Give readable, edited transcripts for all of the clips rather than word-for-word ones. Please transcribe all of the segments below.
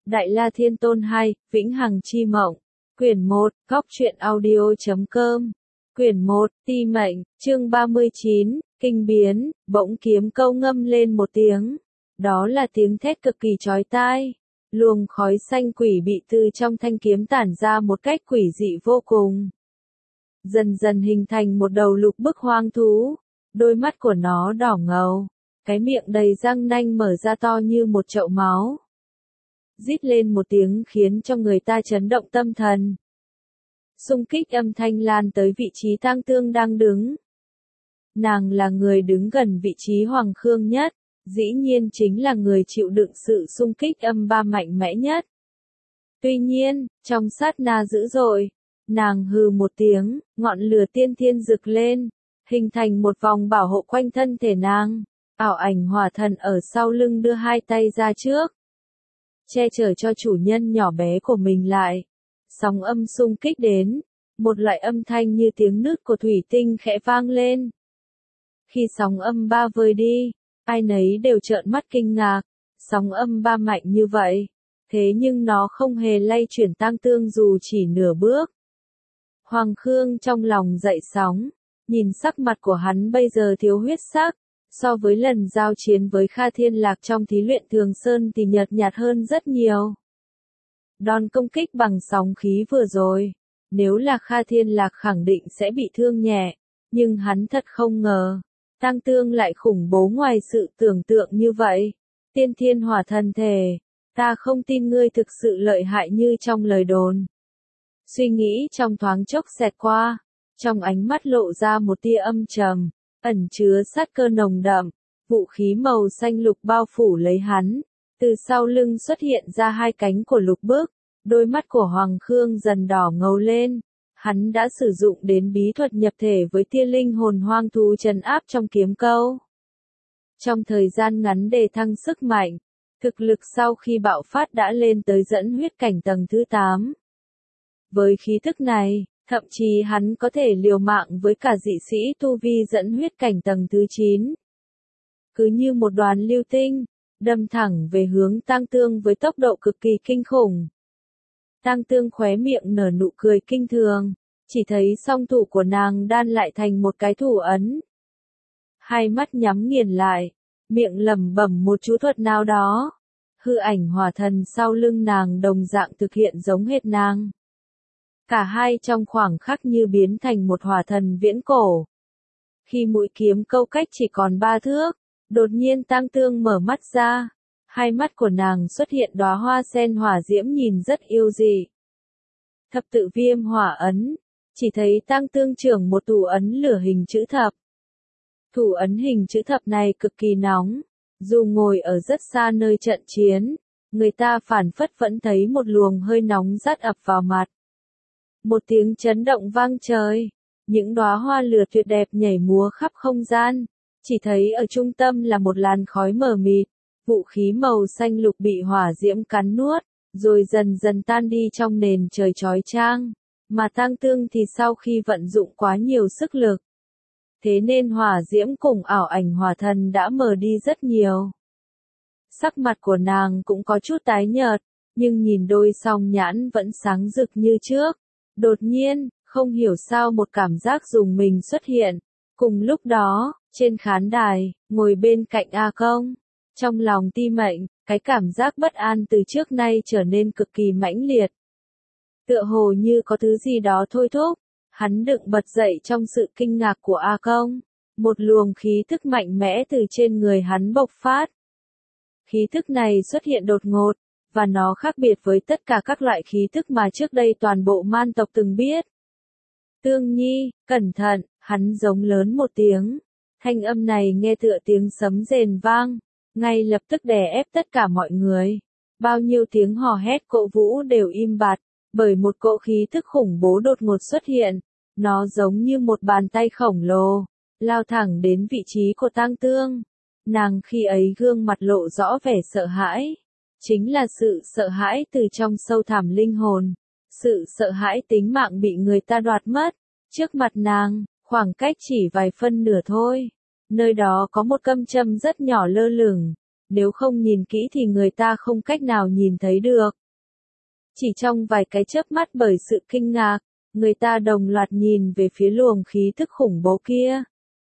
Đại La Thiên Tôn 2, Vĩnh Hằng Chi Mộng. Quyển 1, Góc Truyện Audio.com. Quyển 1, Ti Mệnh, chương 39, Kinh Biến, bỗng kiếm câu ngâm lên một tiếng. Đó là tiếng thét cực kỳ chói tai. Luồng khói xanh quỷ bị từ trong thanh kiếm tản ra một cách quỷ dị vô cùng. Dần dần hình thành một đầu lục bức hoang thú. Đôi mắt của nó đỏ ngầu. Cái miệng đầy răng nanh mở ra to như một chậu máu. Rít lên một tiếng khiến cho người ta chấn động tâm thần. Xung kích âm thanh lan tới vị trí Tang Tương đang đứng. Nàng là người đứng gần vị trí Hoàng Khương nhất, dĩ nhiên chính là người chịu đựng sự xung kích âm ba mạnh mẽ nhất. Tuy nhiên, trong sát na dữ dội, nàng hừ một tiếng, ngọn lửa tiên thiên rực lên, hình thành một vòng bảo hộ quanh thân thể nàng. Ảo ảnh hỏa thần ở sau lưng đưa hai tay ra trước, che chở cho chủ nhân nhỏ bé của mình lại. Sóng âm xung kích đến, một loại âm thanh như tiếng nứt của thủy tinh khẽ vang lên. Khi sóng âm ba vơi đi, ai nấy đều trợn mắt kinh ngạc, sóng âm ba mạnh như vậy, thế nhưng nó không hề lay chuyển Tang Tương dù chỉ nửa bước. Hoàng Khương trong lòng dậy sóng, nhìn sắc mặt của hắn bây giờ thiếu huyết sắc, so với lần giao chiến với Kha Thiên Lạc trong thí luyện Thường Sơn thì nhợt nhạt hơn rất nhiều. Đòn công kích bằng sóng khí vừa rồi, nếu là Kha Thiên Lạc khẳng định sẽ bị thương nhẹ, nhưng hắn thật không ngờ, Tang Tương lại khủng bố ngoài sự tưởng tượng như vậy. Tiên thiên hỏa thần thể, ta không tin ngươi thực sự lợi hại như trong lời đồn. Suy nghĩ trong thoáng chốc xẹt qua, trong ánh mắt lộ ra một tia âm trầm, ẩn chứa sát cơ nồng đậm, vũ khí màu xanh lục bao phủ lấy hắn, từ sau lưng xuất hiện ra hai cánh của lục bức, đôi mắt của Hoàng Khương dần đỏ ngầu lên, hắn đã sử dụng đến bí thuật nhập thể với tia linh hồn hoang thú trấn áp trong kiếm câu. Trong thời gian ngắn đề thăng sức mạnh, thực lực sau khi bạo phát đã lên tới dẫn huyết cảnh tầng thứ 8. Với khí thức này, thậm chí hắn có thể liều mạng với cả dị sĩ tu vi dẫn huyết cảnh tầng thứ 9. Cứ như một đoàn lưu tinh, đâm thẳng về hướng Tang Tương với tốc độ cực kỳ kinh khủng. Tang Tương khóe miệng nở nụ cười kinh thường, chỉ thấy song thủ của nàng đan lại thành một cái thủ ấn. Hai mắt nhắm nghiền lại, miệng lẩm bẩm một chú thuật nào đó. Hư ảnh hỏa thần sau lưng nàng đồng dạng thực hiện giống hệt nàng. Cả hai trong khoảng khắc như biến thành một hỏa thần viễn cổ. Khi mũi kiếm câu cách chỉ còn 3 thước, đột nhiên Tang Tương mở mắt ra, hai mắt của nàng xuất hiện đóa hoa sen hỏa diễm nhìn rất yêu dị. Thập tự viêm hỏa ấn, chỉ thấy Tang Tương trưởng một thủ ấn lửa hình chữ thập. Thủ ấn hình chữ thập này cực kỳ nóng, dù ngồi ở rất xa nơi trận chiến, người ta phảng phất vẫn thấy một luồng hơi nóng rát ập vào mặt. Một tiếng chấn động vang trời, những đóa hoa lửa tuyệt đẹp nhảy múa khắp không gian, chỉ thấy ở trung tâm là một làn khói mờ mịt, vũ khí màu xanh lục bị hỏa diễm cắn nuốt, rồi dần dần tan đi trong nền trời chói chang, mà Tang Tương thì sau khi vận dụng quá nhiều sức lực, thế nên hỏa diễm cùng ảo ảnh hỏa thần đã mờ đi rất nhiều. Sắc mặt của nàng cũng có chút tái nhợt, nhưng nhìn đôi song nhãn vẫn sáng rực như trước. Đột nhiên, không hiểu sao một cảm giác rùng mình xuất hiện. Cùng lúc đó, trên khán đài, ngồi bên cạnh A Công, trong lòng Ti Mệnh, cái cảm giác bất an từ trước nay trở nên cực kỳ mãnh liệt. Tựa hồ như có thứ gì đó thôi thúc, hắn đựng bật dậy trong sự kinh ngạc của A Công. Một luồng khí thức mạnh mẽ từ trên người hắn bộc phát. Khí thức này xuất hiện đột ngột, và nó khác biệt với tất cả các loại khí thức mà trước đây toàn bộ man tộc từng biết. Tương Nhi, cẩn thận, hắn giống lớn một tiếng. Thanh âm này nghe tựa tiếng sấm rền vang, ngay lập tức đè ép tất cả mọi người. Bao nhiêu tiếng hò hét cổ vũ đều im bặt, bởi một cỗ khí thức khủng bố đột ngột xuất hiện. Nó giống như một bàn tay khổng lồ, lao thẳng đến vị trí của Tang Tương. Nàng khi ấy gương mặt lộ rõ vẻ sợ hãi. Chính là sự sợ hãi từ trong sâu thẳm linh hồn, sự sợ hãi tính mạng bị người ta đoạt mất. Trước mặt nàng, khoảng cách chỉ vài phân nửa thôi, nơi đó có một câm châm rất nhỏ lơ lửng, nếu không nhìn kỹ thì người ta không cách nào nhìn thấy được. Chỉ trong vài cái chớp mắt bởi sự kinh ngạc, người ta đồng loạt nhìn về phía luồng khí thức khủng bố kia.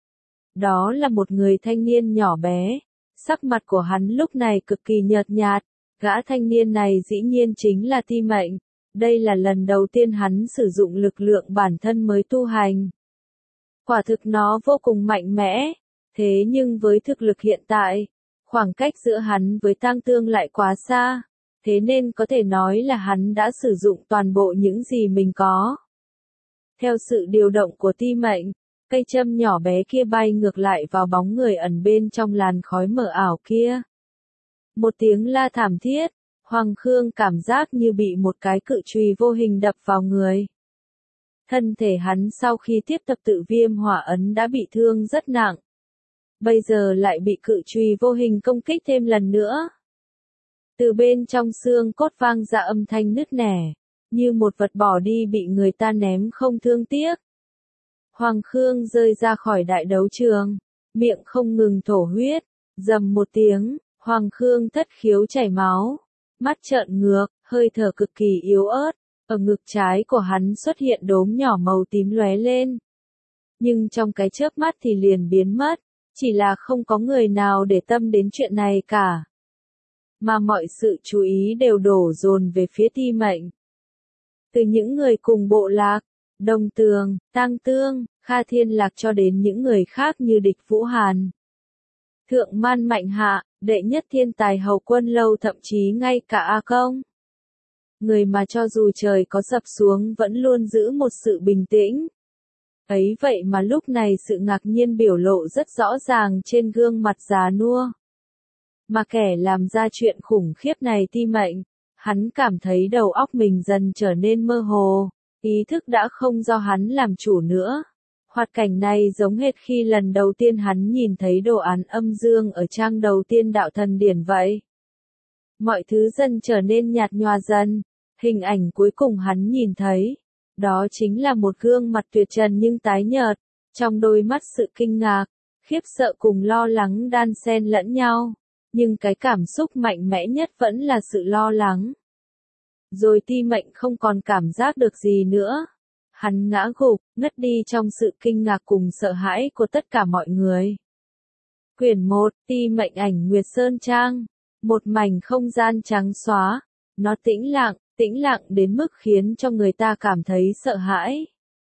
Đó là một người thanh niên nhỏ bé, sắc mặt của hắn lúc này cực kỳ nhợt nhạt, gã thanh niên này dĩ nhiên chính là Ti Mệnh, đây là lần đầu tiên hắn sử dụng lực lượng bản thân mới tu hành. Quả thực nó vô cùng mạnh mẽ, thế nhưng với thực lực hiện tại, khoảng cách giữa hắn với Tang Tương lại quá xa, thế nên có thể nói là hắn đã sử dụng toàn bộ những gì mình có. Theo sự điều động của Ti Mệnh, cây châm nhỏ bé kia bay ngược lại vào bóng người ẩn bên trong làn khói mờ ảo kia. Một tiếng la thảm thiết, Hoàng Khương cảm giác như bị một cái cự chùy vô hình đập vào người. Thân thể hắn sau khi tiếp tập tự viêm hỏa ấn đã bị thương rất nặng. Bây giờ lại bị cự chùy vô hình công kích thêm lần nữa. Từ bên trong xương cốt vang ra âm thanh nứt nẻ, như một vật bỏ đi bị người ta ném không thương tiếc. Hoàng Khương rơi ra khỏi đại đấu trường, miệng không ngừng thổ huyết, rầm một tiếng, Hoàng Khương thất khiếu chảy máu, mắt trợn ngược, hơi thở cực kỳ yếu ớt, ở ngực trái của hắn xuất hiện đốm nhỏ màu tím lóe lên. Nhưng trong cái chớp mắt thì liền biến mất, chỉ là không có người nào để tâm đến chuyện này cả. Mà mọi sự chú ý đều đổ dồn về phía Ti Mệnh. Từ những người cùng bộ lạc, Đồng Tường, Tang Tương, Kha Thiên Lạc cho đến những người khác như Địch Vũ Hàn, Thượng Man Mạnh Hạ, đệ nhất thiên tài hầu quân lâu, thậm chí ngay cả A Công. Người mà cho dù trời có sập xuống vẫn luôn giữ một sự bình tĩnh. Ấy vậy mà lúc này sự ngạc nhiên biểu lộ rất rõ ràng trên gương mặt già nua. Mà kẻ làm ra chuyện khủng khiếp này Ti Mệnh, hắn cảm thấy đầu óc mình dần trở nên mơ hồ, ý thức đã không do hắn làm chủ nữa. Hoạt cảnh này giống hệt khi lần đầu tiên hắn nhìn thấy đồ án âm dương ở trang đầu tiên đạo thần điển vậy. Mọi thứ dần trở nên nhạt nhòa dần, hình ảnh cuối cùng hắn nhìn thấy, đó chính là một gương mặt tuyệt trần nhưng tái nhợt, trong đôi mắt sự kinh ngạc, khiếp sợ cùng lo lắng đan xen lẫn nhau, nhưng cái cảm xúc mạnh mẽ nhất vẫn là sự lo lắng. Rồi Ti Mệnh không còn cảm giác được gì nữa. Hắn ngã gục, ngất đi trong sự kinh ngạc cùng sợ hãi của tất cả mọi người. Quyển 1, Ti Mệnh ảnh Nguyệt Sơn Trang. Một mảnh không gian trắng xóa. Nó tĩnh lặng đến mức khiến cho người ta cảm thấy sợ hãi.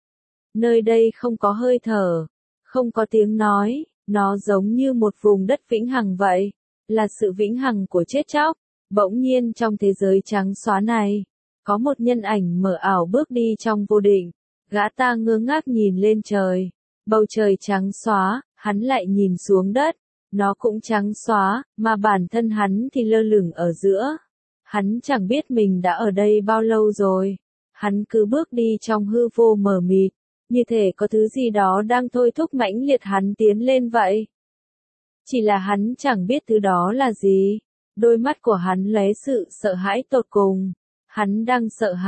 Nơi đây không có hơi thở, không có tiếng nói, nó giống như một vùng đất vĩnh hằng vậy, là sự vĩnh hằng của chết chóc. Bỗng nhiên trong thế giới trắng xóa này, có một nhân ảnh mờ ảo bước đi trong vô định, gã ta ngơ ngác nhìn lên trời, bầu trời trắng xóa, hắn lại nhìn xuống đất, nó cũng trắng xóa, mà bản thân hắn thì lơ lửng ở giữa. Hắn chẳng biết mình đã ở đây bao lâu rồi, hắn cứ bước đi trong hư vô mờ mịt, như thể có thứ gì đó đang thôi thúc mãnh liệt hắn tiến lên vậy. Chỉ là hắn chẳng biết thứ đó là gì. Đôi mắt của hắn lóe sự sợ hãi tột cùng. Hắn đang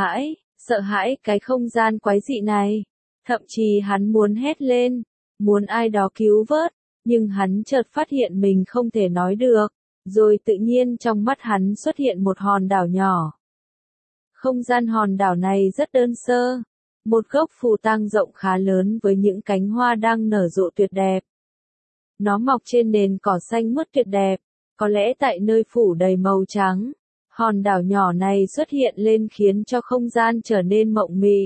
sợ hãi cái không gian quái dị này. Thậm chí hắn muốn hét lên, muốn ai đó cứu vớt, nhưng hắn chợt phát hiện mình không thể nói được. Rồi tự nhiên trong mắt hắn xuất hiện một hòn đảo nhỏ. Không gian hòn đảo này rất đơn sơ. Một gốc phù tang rộng khá lớn với những cánh hoa đang nở rộ tuyệt đẹp. Nó mọc trên nền cỏ xanh mướt tuyệt đẹp. Có lẽ tại nơi phủ đầy màu trắng, hòn đảo nhỏ này xuất hiện lên khiến cho không gian trở nên mộng mị.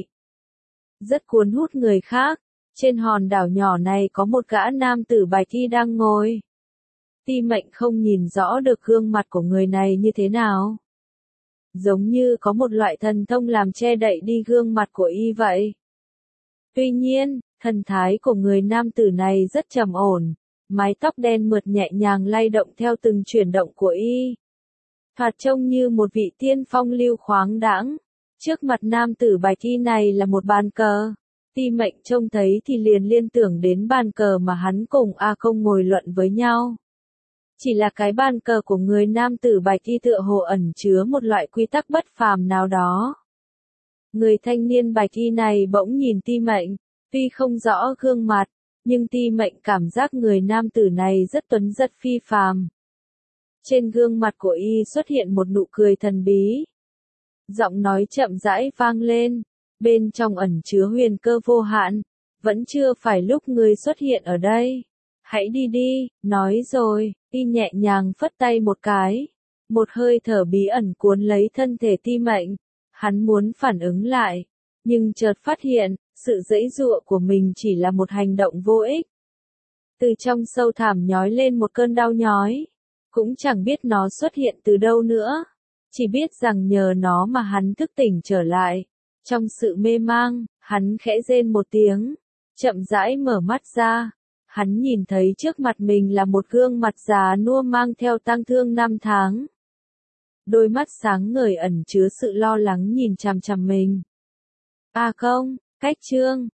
Rất cuốn hút người khác, trên hòn đảo nhỏ này có một gã nam tử bạch y đang ngồi. Ti Mệnh không nhìn rõ được gương mặt của người này như thế nào. Giống như có một loại thần thông làm che đậy đi gương mặt của y vậy. Tuy nhiên, thần thái của người nam tử này rất trầm ổn. Mái tóc đen mượt nhẹ nhàng lay động theo từng chuyển động của y. Thoạt trông như một vị tiên phong lưu khoáng đãng. Trước mặt nam tử bạch y này là một bàn cờ. Ti Mệnh trông thấy thì liền liên tưởng đến bàn cờ mà hắn cùng A Công ngồi luận với nhau. Chỉ là cái bàn cờ của người nam tử bạch y tựa hồ ẩn chứa một loại quy tắc bất phàm nào đó. Người thanh niên bạch y này bỗng nhìn Ti Mệnh, tuy không rõ gương mặt, nhưng Ti Mệnh cảm giác người nam tử này rất tuấn giật phi phàm. Trên gương mặt của y xuất hiện một nụ cười thần bí. Giọng nói chậm rãi vang lên, bên trong ẩn chứa huyền cơ vô hạn, vẫn chưa phải lúc ngươi xuất hiện ở đây. Hãy đi đi, nói rồi, y nhẹ nhàng phất tay một cái. Một hơi thở bí ẩn cuốn lấy thân thể Ti Mệnh. Hắn muốn phản ứng lại, nhưng chợt phát hiện, sự giãy giụa của mình chỉ là một hành động vô ích. Từ trong sâu thẳm nhói lên một cơn đau nhói, cũng chẳng biết nó xuất hiện từ đâu nữa, chỉ biết rằng nhờ nó mà hắn thức tỉnh trở lại. Trong sự mê mang, hắn khẽ rên một tiếng, chậm rãi mở mắt ra. Hắn nhìn thấy trước mặt mình là một gương mặt già nua mang theo tang thương 5 tháng. Đôi mắt sáng ngời ẩn chứa sự lo lắng nhìn chằm chằm mình. À không, cách chương,